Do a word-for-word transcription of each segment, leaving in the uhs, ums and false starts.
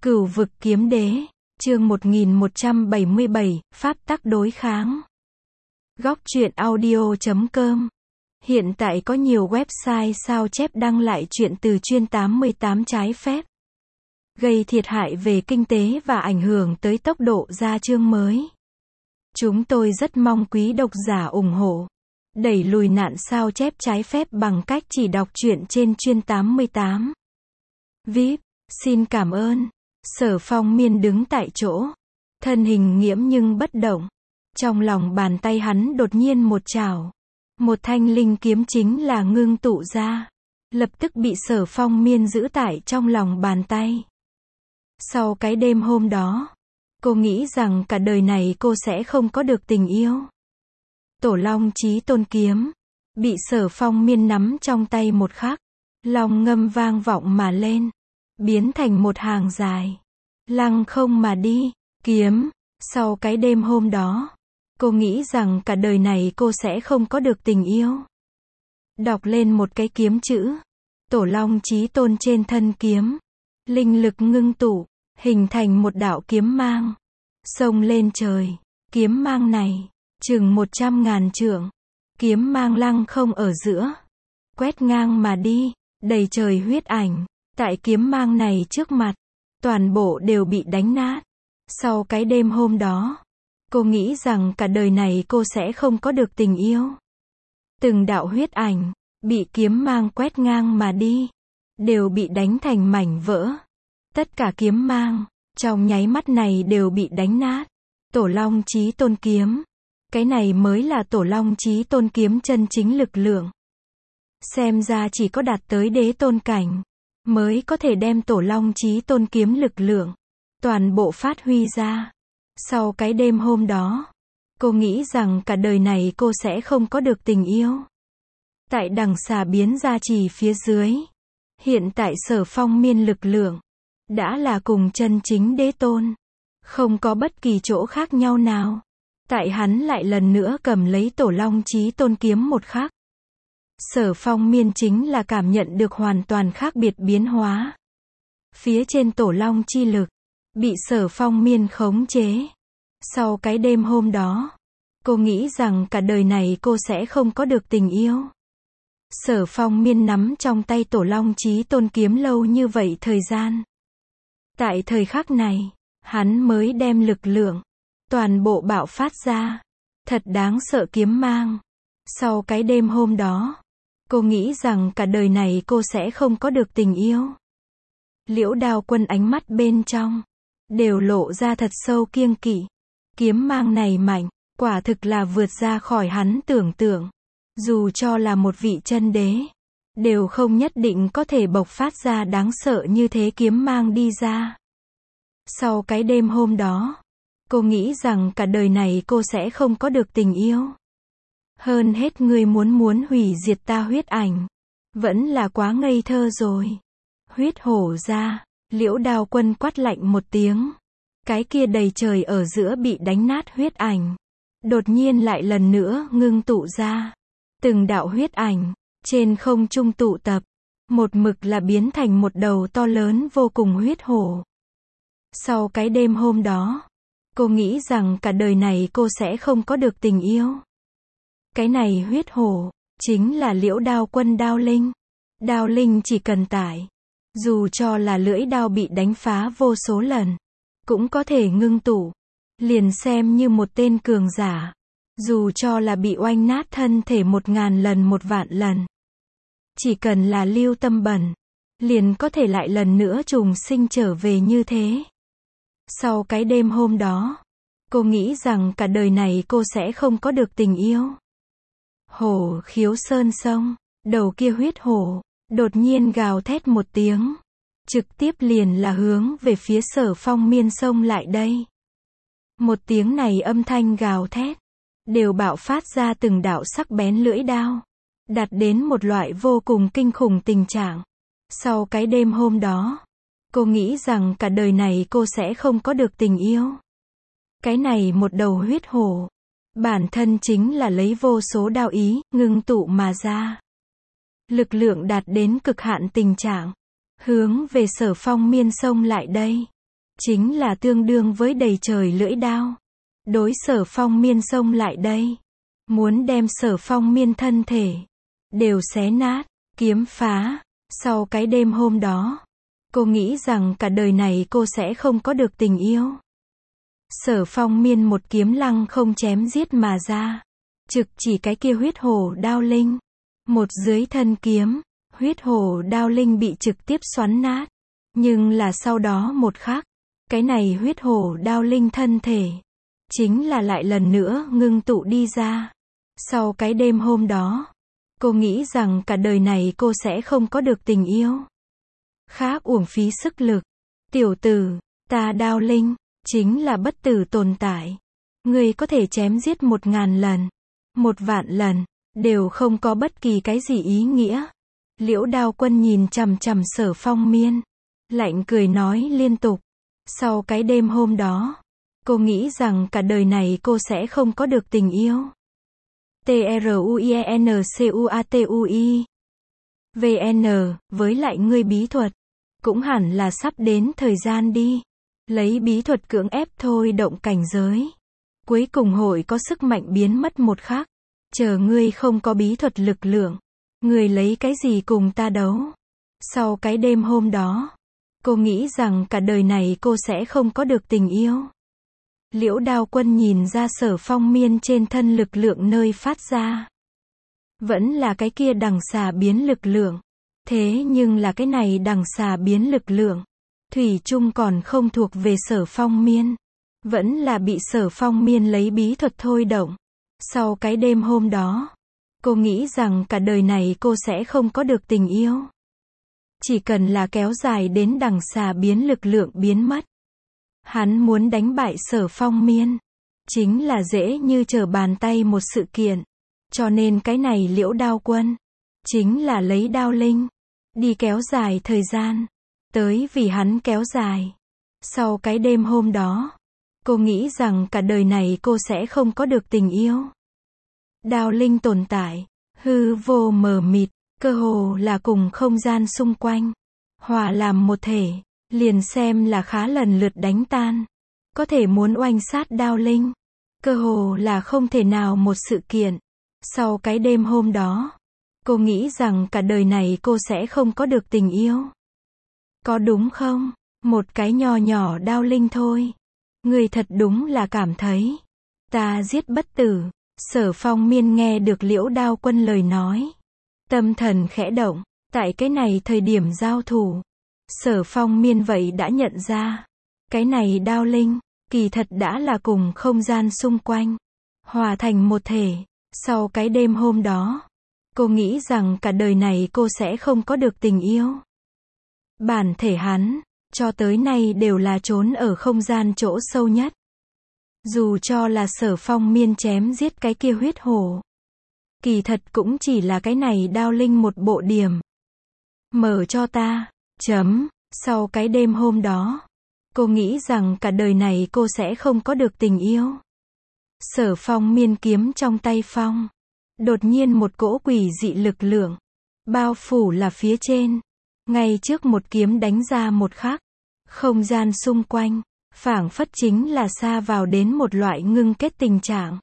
Cửu vực kiếm đế, chương một nghìn một trăm bảy mươi bảy, pháp tắc đối kháng. Góc truyện audio chấm com. Hiện tại có nhiều website sao chép đăng lại chuyện từ chuyên tám mươi tám trái phép, gây thiệt hại về kinh tế và ảnh hưởng tới tốc độ ra chương mới. Chúng tôi rất mong quý độc giả ủng hộ, đẩy lùi nạn sao chép trái phép bằng cách chỉ đọc truyện trên chuyên tám mươi tám. vê i pê, xin cảm ơn. Sở Phong Miên đứng tại chỗ, thân hình nghiễm nhưng bất động. Trong lòng bàn tay hắn đột nhiên một chảo, một thanh linh kiếm chính là ngưng tụ ra, lập tức bị Sở Phong Miên giữ tại trong lòng bàn tay. Sau cái đêm hôm đó, cô nghĩ rằng cả đời này cô sẽ không có được tình yêu. Tổ Long Chí Tôn kiếm bị Sở Phong Miên nắm trong tay một khắc, long ngâm vang vọng mà lên, biến thành một hàng dài, lăng không mà đi. Kiếm, sau cái đêm hôm đó, cô nghĩ rằng cả đời này cô sẽ không có được tình yêu. Đọc lên một cái kiếm chữ, Tổ Long Chí Tôn trên thân kiếm, linh lực ngưng tụ, hình thành một đạo kiếm mang, xông lên trời. Kiếm mang này, chừng một trăm ngàn trượng, kiếm mang lăng không ở giữa, quét ngang mà đi, đầy trời huyết ảnh. Tại kiếm mang này trước mặt, toàn bộ đều bị đánh nát. Sau cái đêm hôm đó, cô nghĩ rằng cả đời này cô sẽ không có được tình yêu. Từng đạo huyết ảnh, bị kiếm mang quét ngang mà đi, đều bị đánh thành mảnh vỡ. Tất cả kiếm mang, trong nháy mắt này đều bị đánh nát. Tổ Long Chí Tôn kiếm. Cái này mới là Tổ Long Chí Tôn kiếm chân chính lực lượng. Xem ra chỉ có đạt tới đế tôn cảnh, mới có thể đem Tổ Long Chí Tôn kiếm lực lượng toàn bộ phát huy ra. Sau cái đêm hôm đó, cô nghĩ rằng cả đời này cô sẽ không có được tình yêu. Tại đằng xà biến ra chỉ phía dưới, hiện tại Sở Phong Miên lực lượng đã là cùng chân chính đế tôn, không có bất kỳ chỗ khác nhau nào. Tại hắn lại lần nữa cầm lấy Tổ Long Chí Tôn kiếm một khắc, Sở Phong Miên chính là cảm nhận được hoàn toàn khác biệt biến hóa. Phía trên Tổ Long chi lực, bị Sở Phong Miên khống chế. Sau cái đêm hôm đó, cô nghĩ rằng cả đời này cô sẽ không có được tình yêu. Sở Phong Miên nắm trong tay Tổ Long Chí Tôn kiếm lâu như vậy thời gian. Tại thời khắc này, hắn mới đem lực lượng toàn bộ bạo phát ra. Thật đáng sợ kiếm mang. Sau cái đêm hôm đó, cô nghĩ rằng cả đời này cô sẽ không có được tình yêu. Liễu Đao Quân ánh mắt bên trong đều lộ ra thật sâu kiêng kỵ. Kiếm mang này mạnh, quả thực là vượt ra khỏi hắn tưởng tượng. Dù cho là một vị chân đế, đều không nhất định có thể bộc phát ra đáng sợ như thế kiếm mang đi ra. Sau cái đêm hôm đó, cô nghĩ rằng cả đời này cô sẽ không có được tình yêu. Hơn hết ngươi muốn muốn hủy diệt ta huyết ảnh, vẫn là quá ngây thơ rồi. Huyết hổ ra, Liễu Đao Quân quát lạnh một tiếng. Cái kia đầy trời ở giữa bị đánh nát huyết ảnh, đột nhiên lại lần nữa ngưng tụ ra. Từng đạo huyết ảnh, trên không trung tụ tập, một mực là biến thành một đầu to lớn vô cùng huyết hổ. Sau cái đêm hôm đó, cô nghĩ rằng cả đời này cô sẽ không có được tình yêu. Cái này huyết hổ, chính là Liễu Đao Quân đao linh. Đao linh chỉ cần tải, dù cho là lưỡi đao bị đánh phá vô số lần, cũng có thể ngưng tụ, liền xem như một tên cường giả. Dù cho là bị oanh nát thân thể một ngàn lần một vạn lần, chỉ cần là lưu tâm bẩn, liền có thể lại lần nữa trùng sinh trở về như thế. Sau cái đêm hôm đó, cô nghĩ rằng cả đời này cô sẽ không có được tình yêu. Hổ khiếu sơn sông, đầu kia huyết hổ, đột nhiên gào thét một tiếng, trực tiếp liền là hướng về phía Sở Phong Miên sông lại đây. Một tiếng này âm thanh gào thét, đều bạo phát ra từng đạo sắc bén lưỡi đao, đạt đến một loại vô cùng kinh khủng tình trạng. Sau cái đêm hôm đó, cô nghĩ rằng cả đời này cô sẽ không có được tình yêu. Cái này một đầu huyết hổ, bản thân chính là lấy vô số đao ý, ngưng tụ mà ra. Lực lượng đạt đến cực hạn tình trạng, hướng về Sở Phong Miên sông lại đây. chính là tương đương với đầy trời lưỡi đao. Đối Sở Phong Miên xông lại đây, muốn đem Sở Phong Miên thân thể đều xé nát, kiếm phá. Sau cái đêm hôm đó, cô nghĩ rằng cả đời này cô sẽ không có được tình yêu. Sở Phong Miên một kiếm lăng không chém giết mà ra, trực chỉ cái kia huyết hổ đao linh. Một dưới thân kiếm, huyết hổ đao linh bị trực tiếp xoắn nát. Nhưng là sau đó một khắc, cái này huyết hổ đao linh thân thể chính là lại lần nữa ngưng tụ đi ra. Sau cái đêm hôm đó, cô nghĩ rằng cả đời này cô sẽ không có được tình yêu. Khá uổng phí sức lực. Tiểu tử, ta đao linh, chính là bất tử tồn tại. Người có thể chém giết một ngàn lần, một vạn lần, đều không có bất kỳ cái gì ý nghĩa. Liễu Đao Quân nhìn chằm chằm Sở Phong Miên, lạnh cười nói liên tục. Sau cái đêm hôm đó, cô nghĩ rằng cả đời này cô sẽ không có được tình yêu. T R U I E N C U A T U I V N, với lại ngươi bí thuật, cũng hẳn là sắp đến thời gian đi. Lấy bí thuật cưỡng ép thôi động cảnh giới, cuối cùng hội có sức mạnh biến mất một khắc. Chờ ngươi không có bí thuật lực lượng, ngươi lấy cái gì cùng ta đấu? Sau cái đêm hôm đó, cô nghĩ rằng cả đời này cô sẽ không có được tình yêu. Liễu Đao Quân nhìn ra Sở Phong Miên trên thân lực lượng nơi phát ra, vẫn là cái kia đằng xà biến lực lượng. Thế nhưng là cái này đằng xà biến lực lượng, thủy chung còn không thuộc về Sở Phong Miên, vẫn là bị Sở Phong Miên lấy bí thuật thôi động. Sau cái đêm hôm đó, cô nghĩ rằng cả đời này cô sẽ không có được tình yêu. Chỉ cần là kéo dài đến đằng xà biến lực lượng biến mất, hắn muốn đánh bại Sở Phong Miên, chính là dễ như trở bàn tay một sự kiện. Cho nên cái này Liễu Đao Quân, chính là lấy đao linh, đi kéo dài thời gian, tới vì hắn kéo dài. Sau cái đêm hôm đó, cô nghĩ rằng cả đời này cô sẽ không có được tình yêu. Đao linh tồn tại, hư vô mờ mịt, cơ hồ là cùng không gian xung quanh hòa làm một thể, liền xem là khá lần lượt đánh tan. Có thể muốn oanh sát đao linh, cơ hồ là không thể nào một sự kiện. Sau cái đêm hôm đó, cô nghĩ rằng cả đời này cô sẽ không có được tình yêu. Có đúng không? Một cái nho nhỏ đao linh thôi. Người thật đúng là cảm thấy ta giết bất tử. Sở Phong Miên nghe được Liễu Đao Quân lời nói, tâm thần khẽ động. Tại cái này thời điểm giao thủ, Sở Phong Miên vậy đã nhận ra, cái này đao linh, kỳ thật đã là cùng không gian xung quanh hòa thành một thể. Sau cái đêm hôm đó, cô nghĩ rằng cả đời này cô sẽ không có được tình yêu. Bản thể hắn, cho tới nay đều là trốn ở không gian chỗ sâu nhất. Dù cho là Sở Phong Miên chém giết cái kia huyết hổ, kỳ thật cũng chỉ là cái này đao linh một bộ điểm. Mở cho ta, chấm. Sau cái đêm hôm đó, cô nghĩ rằng cả đời này cô sẽ không có được tình yêu. Sở Phong Miên kiếm trong tay phong, đột nhiên một cỗ quỷ dị lực lượng bao phủ là phía trên. Ngay trước một kiếm đánh ra một khắc, không gian xung quanh phảng phất chính là xa vào đến một loại ngưng kết tình trạng.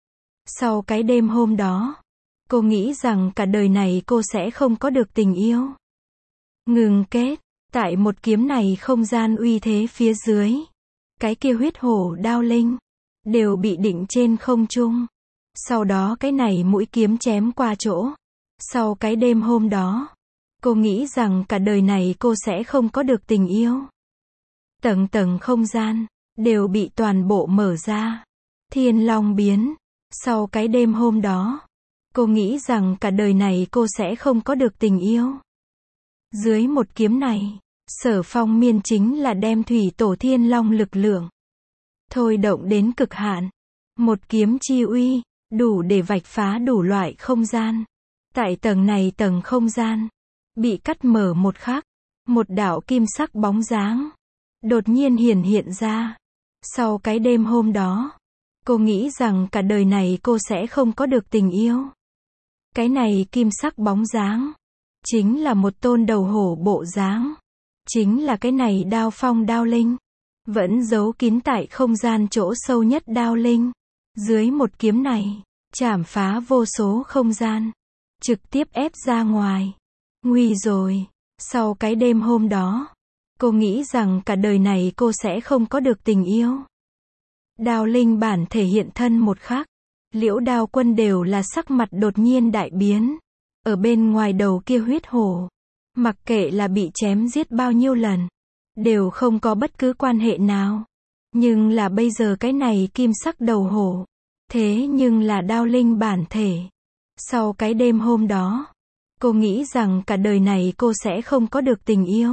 Sau cái đêm hôm đó, cô nghĩ rằng cả đời này cô sẽ không có được tình yêu. Ngừng kết, tại một kiếm này không gian uy thế phía dưới, cái kia huyết hổ đao linh đều bị định trên không trung. Sau đó cái này mũi kiếm chém qua chỗ. Sau cái đêm hôm đó, cô nghĩ rằng cả đời này cô sẽ không có được tình yêu. Tầng tầng không gian đều bị toàn bộ mở ra. Thiên Long biến. Sau cái đêm hôm đó, cô nghĩ rằng cả đời này cô sẽ không có được tình yêu. Dưới một kiếm này, Sở Phong Miên chính là đem thủy tổ thiên long lực lượng thôi động đến cực hạn. Một kiếm chi uy, đủ để vạch phá đủ loại không gian. Tại tầng này tầng không gian bị cắt mở một khắc, một đạo kim sắc bóng dáng đột nhiên hiển hiện ra. Sau cái đêm hôm đó, cô nghĩ rằng cả đời này cô sẽ không có được tình yêu. Cái này kim sắc bóng dáng chính là một tôn đầu hổ bộ dáng, chính là cái này đao phong đao linh. vẫn giấu kín tại không gian chỗ sâu nhất Đao Linh. Dưới một kiếm này, chảm phá vô số không gian, trực tiếp ép ra ngoài. Nguy rồi. Sau cái đêm hôm đó, cô nghĩ rằng cả đời này cô sẽ không có được tình yêu. Đao Linh bản thể hiện thân một khắc, Liễu Đao Quân đều là sắc mặt đột nhiên đại biến. Ở bên ngoài đầu kia huyết hổ, mặc kệ là bị chém giết bao nhiêu lần, đều không có bất cứ quan hệ nào. Nhưng là bây giờ cái này kim sắc đầu hổ, thế nhưng là Đao Linh bản thể. Sau cái đêm hôm đó, cô nghĩ rằng cả đời này cô sẽ không có được tình yêu.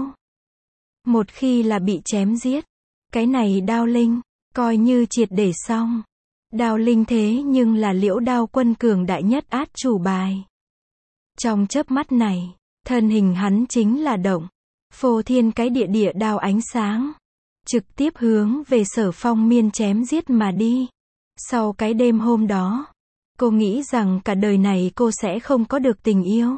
Một khi là bị chém giết, cái này Đao Linh, coi như triệt để xong. Đao Linh thế nhưng là Liễu Đao Quân cường đại nhất át chủ bài. Trong chớp mắt này, thân hình hắn chính là động, phô thiên cái địa địa đao ánh sáng, trực tiếp hướng về Sở Phong Miên chém giết mà đi. Sau cái đêm hôm đó, cô nghĩ rằng cả đời này cô sẽ không có được tình yêu.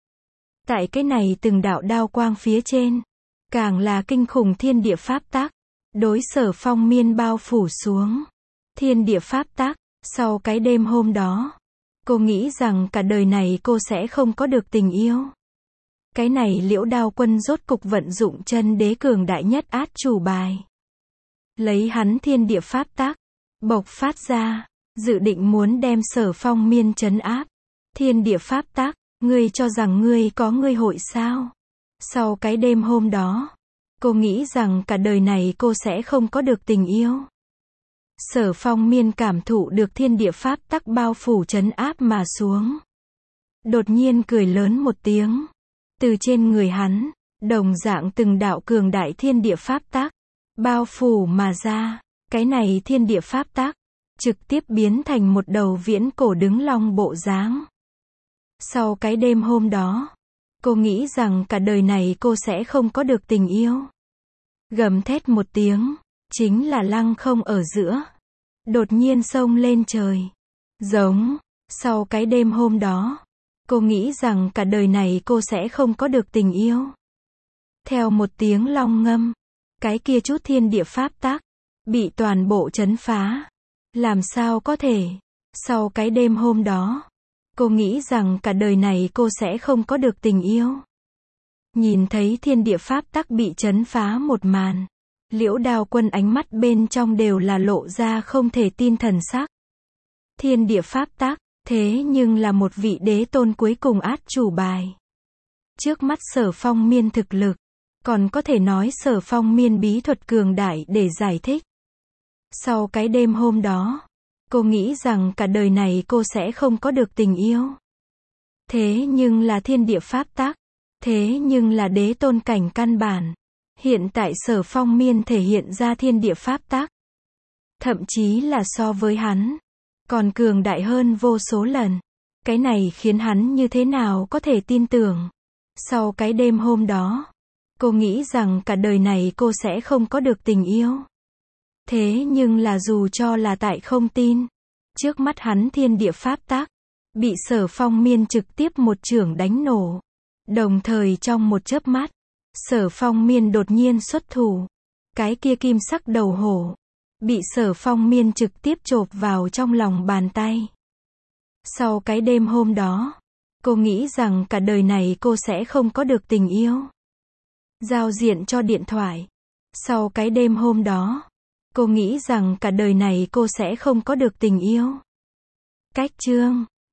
Tại cái này từng đạo đao quang phía trên, càng là kinh khủng thiên địa pháp tắc, đối Sở Phong Miên bao phủ xuống. Thiên địa pháp tắc, sau cái đêm hôm đó, cô nghĩ rằng cả đời này cô sẽ không có được tình yêu. Cái này Liễu Đao Quân rốt cục vận dụng chân đế cường đại nhất át chủ bài. Lấy hắn thiên địa pháp tắc, bộc phát ra, dự định muốn đem Sở Phong Miên trấn áp. Thiên địa pháp tắc, ngươi cho rằng ngươi có ngươi hội sao? Sau cái đêm hôm đó, cô nghĩ rằng cả đời này cô sẽ không có được tình yêu. Sở Phong Miên cảm thụ được thiên địa pháp tắc bao phủ trấn áp mà xuống. Đột nhiên cười lớn một tiếng. Từ trên người hắn, đồng dạng từng đạo cường đại thiên địa pháp tắc, bao phủ mà ra. Cái này thiên địa pháp tắc, trực tiếp biến thành một đầu viễn cổ đứng long bộ dáng. Sau cái đêm hôm đó, cô nghĩ rằng cả đời này cô sẽ không có được tình yêu. Gầm thét một tiếng, chính là lăng không ở giữa, đột nhiên xông lên trời. Giống, sau cái đêm hôm đó, cô nghĩ rằng cả đời này cô sẽ không có được tình yêu. Theo một tiếng long ngâm, cái kia chút thiên địa pháp tắc, bị toàn bộ trấn phá. Làm sao có thể? Sau cái đêm hôm đó, cô nghĩ rằng cả đời này cô sẽ không có được tình yêu. Nhìn thấy thiên địa pháp tắc bị trấn phá một màn, Liễu Đao Quân ánh mắt bên trong đều là lộ ra không thể tin thần sắc. Thiên địa pháp tắc, thế nhưng là một vị đế tôn cuối cùng át chủ bài. Trước mắt Sở Phong Miên thực lực, còn có thể nói Sở Phong Miên bí thuật cường đại để giải thích. Sau cái đêm hôm đó, cô nghĩ rằng cả đời này cô sẽ không có được tình yêu. Thế nhưng là thiên địa pháp tắc, thế nhưng là đế tôn cảnh căn bản. Hiện tại Sở Phong Miên thể hiện ra thiên địa pháp tắc, thậm chí là so với hắn, còn cường đại hơn vô số lần. Cái này khiến hắn như thế nào có thể tin tưởng. Sau cái đêm hôm đó, cô nghĩ rằng cả đời này cô sẽ không có được tình yêu. Thế nhưng là dù cho là tại không tin, trước mắt hắn thiên địa pháp tắc, bị Sở Phong Miên trực tiếp một chưởng đánh nổ. Đồng thời trong một chớp mắt, Sở Phong Miên đột nhiên xuất thủ. Cái kia kim sắc đầu hổ, bị Sở Phong Miên trực tiếp chộp vào trong lòng bàn tay. Sau cái đêm hôm đó, cô nghĩ rằng cả đời này cô sẽ không có được tình yêu. Giao diện cho điện thoại. Sau cái đêm hôm đó, cô nghĩ rằng cả đời này cô sẽ không có được tình yêu. Cách chương